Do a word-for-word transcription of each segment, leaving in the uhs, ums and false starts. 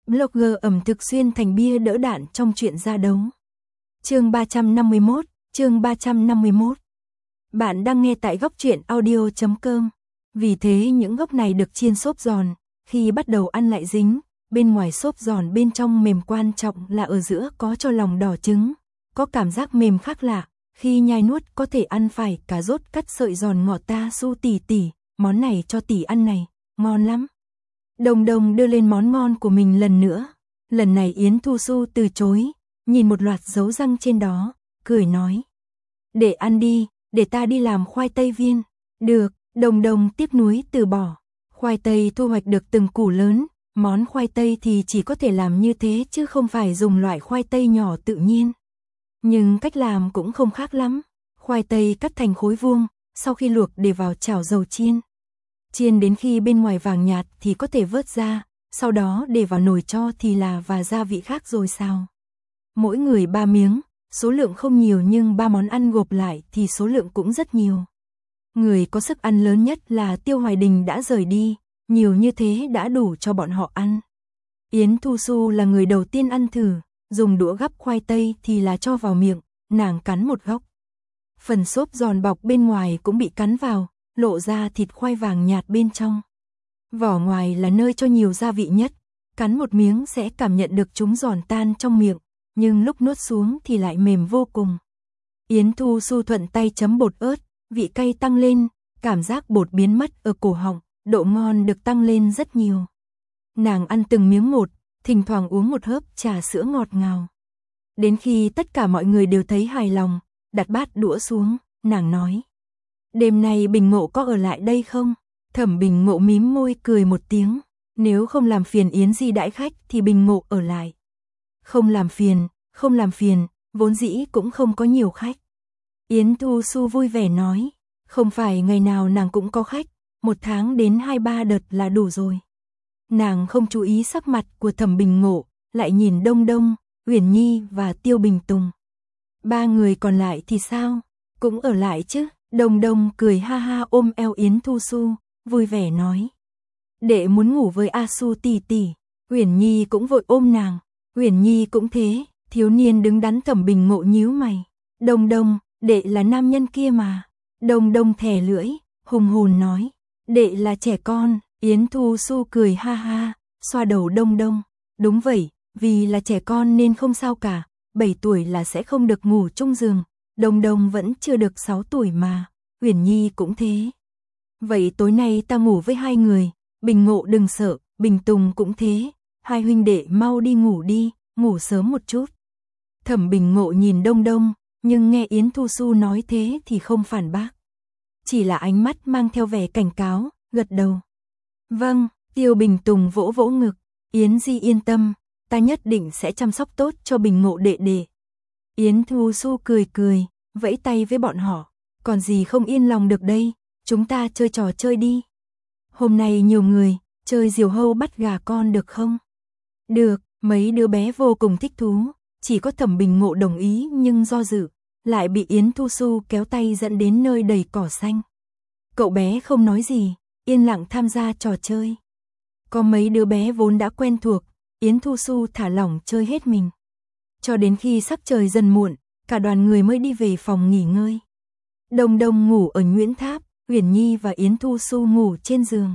Blogger ẩm thực xuyên thành bia đỡ đạn trong chuyện ra đấu. Chương ba trăm năm mươi mốt, chương ba trăm năm mươi mốt. Bạn đang nghe tại góc truyện audio chấm com. Vì thế những gốc này được chiên xốp giòn, khi bắt đầu ăn lại dính, bên ngoài xốp giòn bên trong mềm, quan trọng là ở giữa có cho lòng đỏ trứng, có cảm giác mềm khác lạ, khi nhai nuốt có thể ăn phải cà rốt cắt sợi giòn ngọt. Ta Su tỷ tỷ, món này cho tỷ ăn này, ngon lắm. Đồng Đồng đưa lên món ngon của mình lần nữa. Lần này Yến Thu Su từ chối, nhìn một loạt dấu răng trên đó, cười nói: "Để ăn đi, để ta đi làm khoai tây viên." "Được." Đồng Đồng tiếc nuối từ bỏ. Khoai tây thu hoạch được từng củ lớn, món khoai tây thì chỉ có thể làm như thế chứ không phải dùng loại khoai tây nhỏ tự nhiên. Nhưng cách làm cũng không khác lắm. Khoai tây cắt thành khối vuông, sau khi luộc để vào chảo dầu chiên. Chiên đến khi bên ngoài vàng nhạt thì có thể vớt ra, sau đó để vào nồi cho thì là và gia vị khác rồi xào. Mỗi người ba miếng, số lượng không nhiều nhưng ba món ăn gộp lại thì số lượng cũng rất nhiều. Người có sức ăn lớn nhất là Tiêu Hoài Đình đã rời đi, nhiều như thế đã đủ cho bọn họ ăn. Yến Thu Su là người đầu tiên ăn thử, dùng đũa gắp khoai tây thì là cho vào miệng, nàng cắn một góc. Phần xốp giòn bọc bên ngoài cũng bị cắn vào, lộ ra thịt khoai vàng nhạt bên trong. Vỏ ngoài là nơi cho nhiều gia vị nhất, cắn một miếng sẽ cảm nhận được chúng giòn tan trong miệng, nhưng lúc nuốt xuống thì lại mềm vô cùng. Yến Thu Su thuận tay chấm bột ớt, vị cay tăng lên, cảm giác bột biến mất ở cổ họng, độ ngon được tăng lên rất nhiều. Nàng ăn từng miếng một, thỉnh thoảng uống một hớp trà sữa ngọt ngào. Đến khi tất cả mọi người đều thấy hài lòng, đặt bát đũa xuống, nàng nói: "Đêm nay Bình Ngộ có ở lại đây không?" Thẩm Bình Ngộ mím môi cười một tiếng, nếu không làm phiền Yến Di đãi khách thì Bình Ngộ ở lại. Không làm phiền, không làm phiền, vốn dĩ cũng không có nhiều khách. Yến Thu Su vui vẻ nói, không phải ngày nào nàng cũng có khách, một tháng đến hai ba đợt là đủ rồi. Nàng không chú ý sắc mặt của Thẩm Bình Ngộ, lại nhìn Đông Đông, Uyển Nhi và Tiêu Bình Tùng. Ba người còn lại thì sao? Cũng ở lại chứ? Đông Đông cười ha ha ôm eo Yến Thu Su, vui vẻ nói: "Đệ muốn ngủ với A Su tỷ tỷ." Uyển Nhi cũng vội ôm nàng. Uyển Nhi cũng thế. Thiếu niên đứng đắn. Thẩm Bình Ngộ nhíu mày: "Đông Đông, đệ là nam nhân kia mà." Đông Đông thè lưỡi, hùng hồn nói: "Đệ là trẻ con." Yến Thu Su cười ha ha, xoa đầu Đông Đông: "Đúng vậy, vì là trẻ con nên không sao cả, bảy tuổi là sẽ không được ngủ chung giường. Đông Đông vẫn chưa được sáu tuổi mà." Uyển Nhi cũng thế. "Vậy tối nay ta ngủ với hai người, Bình Ngộ đừng sợ, Bình Tùng cũng thế, hai huynh đệ mau đi ngủ đi, ngủ sớm một chút." Thẩm Bình Ngộ nhìn Đông Đông, nhưng nghe Yến Thu Su nói thế thì không phản bác. Chỉ là ánh mắt mang theo vẻ cảnh cáo, gật đầu. "Vâng." Tiêu Bình Tùng vỗ vỗ ngực: "Yến Di yên tâm, ta nhất định sẽ chăm sóc tốt cho Bình Ngộ đệ đệ." Yến Thu Su cười cười, vẫy tay với bọn họ: "Còn gì không yên lòng được đây, chúng ta chơi trò chơi đi. Hôm nay nhiều người, chơi diều hâu bắt gà con được không?" "Được." Mấy đứa bé vô cùng thích thú, chỉ có Thẩm Bình Ngộ đồng ý nhưng do dự, lại bị Yến Thu Su kéo tay dẫn đến nơi đầy cỏ xanh. Cậu bé không nói gì, yên lặng tham gia trò chơi. Có mấy đứa bé vốn đã quen thuộc, Yến Thu Su thả lỏng chơi hết mình. Cho đến khi sắc trời dần muộn, cả đoàn người mới đi về phòng nghỉ ngơi. Đông Đông ngủ ở Nguyễn Tháp, Uyển Nhi và Yến Thu Su ngủ trên giường.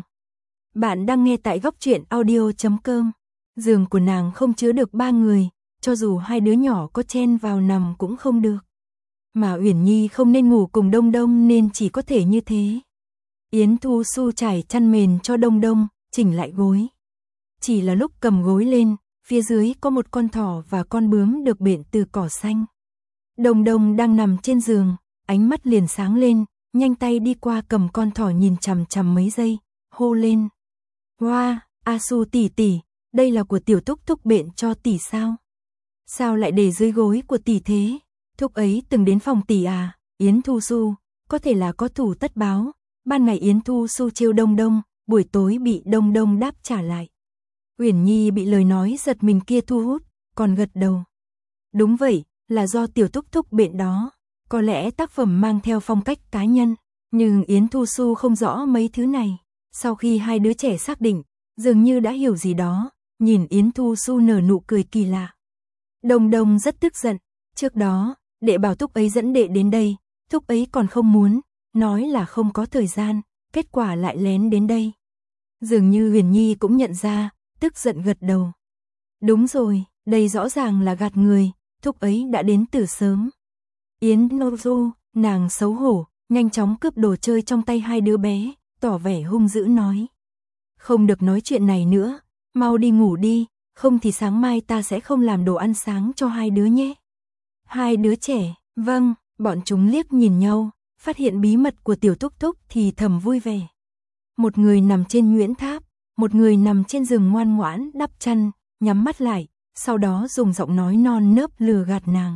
Bạn đang nghe tại góc truyện audio chấm com. Giường của nàng không chứa được ba người, cho dù hai đứa nhỏ có chen vào nằm cũng không được. Mà Uyển Nhi không nên ngủ cùng Đông Đông nên chỉ có thể như thế. Yến Thu Su trải chăn mền cho Đông Đông, chỉnh lại gối. Chỉ là lúc cầm gối lên, phía dưới có một con thỏ và con bướm được bện từ cỏ xanh. Đông Đông đang nằm trên giường, ánh mắt liền sáng lên, nhanh tay đi qua cầm con thỏ nhìn chằm chằm mấy giây, hô lên: "Hoa, A Su tỷ tỷ, đây là của tiểu Thúc Thúc bện cho tỷ sao? Sao lại để dưới gối của tỷ thế? Thúc ấy từng đến phòng tỷ à?" Yến Thu Su, có thể là có thủ tất báo. Ban ngày Yến Thu Su trêu Đông Đông, buổi tối bị Đông Đông đáp trả lại. Uyển Nhi bị lời nói giật mình kia thu hút, còn gật đầu. Đúng vậy, là do tiểu Thúc Thúc bện đó. Có lẽ tác phẩm mang theo phong cách cá nhân, nhưng Yến Thu Su không rõ mấy thứ này. Sau khi hai đứa trẻ xác định, dường như đã hiểu gì đó, nhìn Yến Thu Xu nở nụ cười kỳ lạ. Đông Đông rất tức giận, trước đó, đệ bảo thúc ấy dẫn đệ đến đây, thúc ấy còn không muốn, nói là không có thời gian, kết quả lại lén đến đây. Dường như Huyền Nhi cũng nhận ra, tức giận gật đầu. Đúng rồi, đây rõ ràng là gạt người, thúc ấy đã đến từ sớm. Yến Thu Xu, nàng xấu hổ, nhanh chóng cướp đồ chơi trong tay hai đứa bé, tỏ vẻ hung dữ nói. Không được nói chuyện này nữa, mau đi ngủ đi, không thì sáng mai ta sẽ không làm đồ ăn sáng cho hai đứa nhé. Hai đứa trẻ, vâng, bọn chúng liếc nhìn nhau, phát hiện bí mật của tiểu thúc thúc thì thầm vui vẻ. Một người nằm trên nhuyễn tháp, một người nằm trên giường ngoan ngoãn đắp chăn, nhắm mắt lại, sau đó dùng giọng nói non nớp lừa gạt nàng.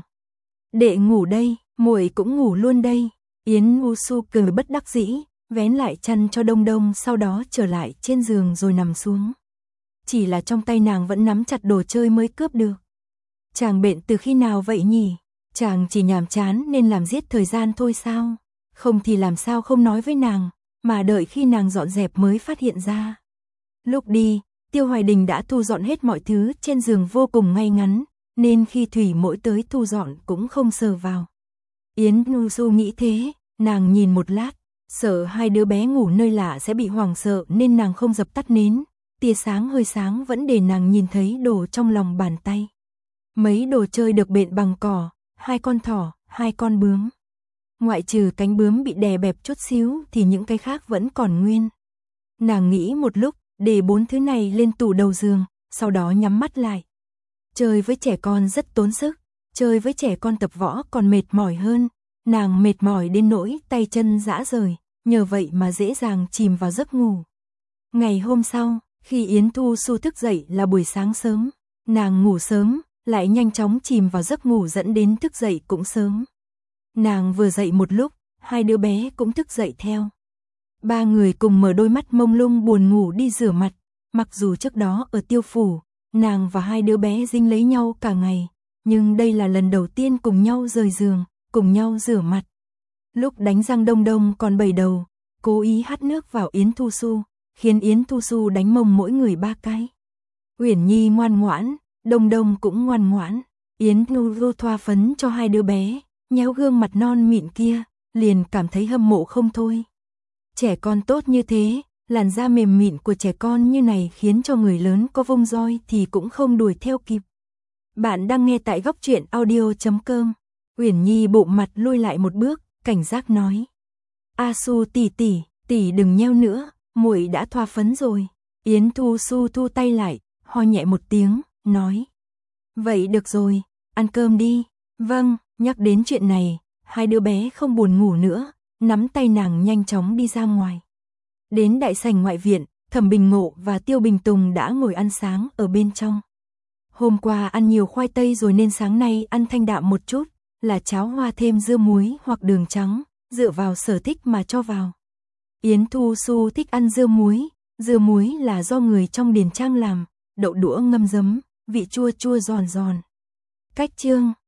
Đệ ngủ đây, muội cũng ngủ luôn đây. Yến Thu Xu cười bất đắc dĩ, vén lại chăn cho Đông Đông, sau đó trở lại trên giường rồi nằm xuống. Chỉ là trong tay nàng vẫn nắm chặt đồ chơi mới cướp được. Chàng bệnh từ khi nào vậy nhỉ? Chàng chỉ nhàm chán nên làm giết thời gian thôi sao? Không thì làm sao không nói với nàng, mà đợi khi nàng dọn dẹp mới phát hiện ra. Lúc đi, Tiêu Hoài Đình đã thu dọn hết mọi thứ trên giường vô cùng ngay ngắn, nên khi Thủy Mỗi tới thu dọn cũng không sờ vào. Yến Thu Xu nghĩ thế, nàng nhìn một lát, sợ hai đứa bé ngủ nơi lạ sẽ bị hoảng sợ nên nàng không dập tắt nến, tia sáng hơi sáng vẫn để nàng nhìn thấy đồ trong lòng bàn tay. Mấy đồ chơi được bện bằng cỏ, hai con thỏ, hai con bướm. Ngoại trừ cánh bướm bị đè bẹp chút xíu thì những cái khác vẫn còn nguyên. Nàng nghĩ một lúc, để bốn thứ này lên tủ đầu giường, sau đó nhắm mắt lại. Chơi với trẻ con rất tốn sức, chơi với trẻ con tập võ còn mệt mỏi hơn. Nàng mệt mỏi đến nỗi tay chân rã rời, nhờ vậy mà dễ dàng chìm vào giấc ngủ. Ngày hôm sau, khi Yến Thu Xu thức dậy là buổi sáng sớm, nàng ngủ sớm, lại nhanh chóng chìm vào giấc ngủ dẫn đến thức dậy cũng sớm. Nàng vừa dậy một lúc, hai đứa bé cũng thức dậy theo. Ba người cùng mở đôi mắt mông lung buồn ngủ đi rửa mặt, mặc dù trước đó ở Tiêu phủ, nàng và hai đứa bé dính lấy nhau cả ngày, nhưng đây là lần đầu tiên cùng nhau rời giường, cùng nhau rửa mặt. Lúc đánh răng Đông Đông còn bẩy đầu, cố ý hắt nước vào Yến Thu Xu, khiến Yến Thu Xu đánh mông mỗi người ba cái. Uyển Nhi ngoan ngoãn, Đông Đông cũng ngoan ngoãn, Yến Thu Xu thoa phấn cho hai đứa bé, nhéo gương mặt non mịn kia, liền cảm thấy hâm mộ không thôi. Trẻ con tốt như thế, làn da mềm mịn của trẻ con như này khiến cho người lớn có vung roi thì cũng không đuổi theo kịp. Bạn đang nghe tại góc truyện audio chấm com. Uyển Nhi bụng mặt lui lại một bước, cảnh giác nói: "A Xu tỷ tỷ, tỷ đừng nheo nữa, muội đã thoa phấn rồi." Yến Thu Xu thu tay lại, ho nhẹ một tiếng, nói: "Vậy được rồi, ăn cơm đi." "Vâng." Nhắc đến chuyện này, hai đứa bé không buồn ngủ nữa, nắm tay nàng nhanh chóng đi ra ngoài. Đến đại sảnh ngoại viện, Thẩm Bình Ngộ và Tiêu Bình Tùng đã ngồi ăn sáng ở bên trong. Hôm qua ăn nhiều khoai tây rồi nên sáng nay ăn thanh đạm một chút, là cháo hoa thêm dưa muối hoặc đường trắng, dựa vào sở thích mà cho vào. Yến Thu Xu thích ăn dưa muối, dưa muối là do người trong Điền Trang làm, đậu đũa ngâm giấm, vị chua chua giòn giòn. Cách chương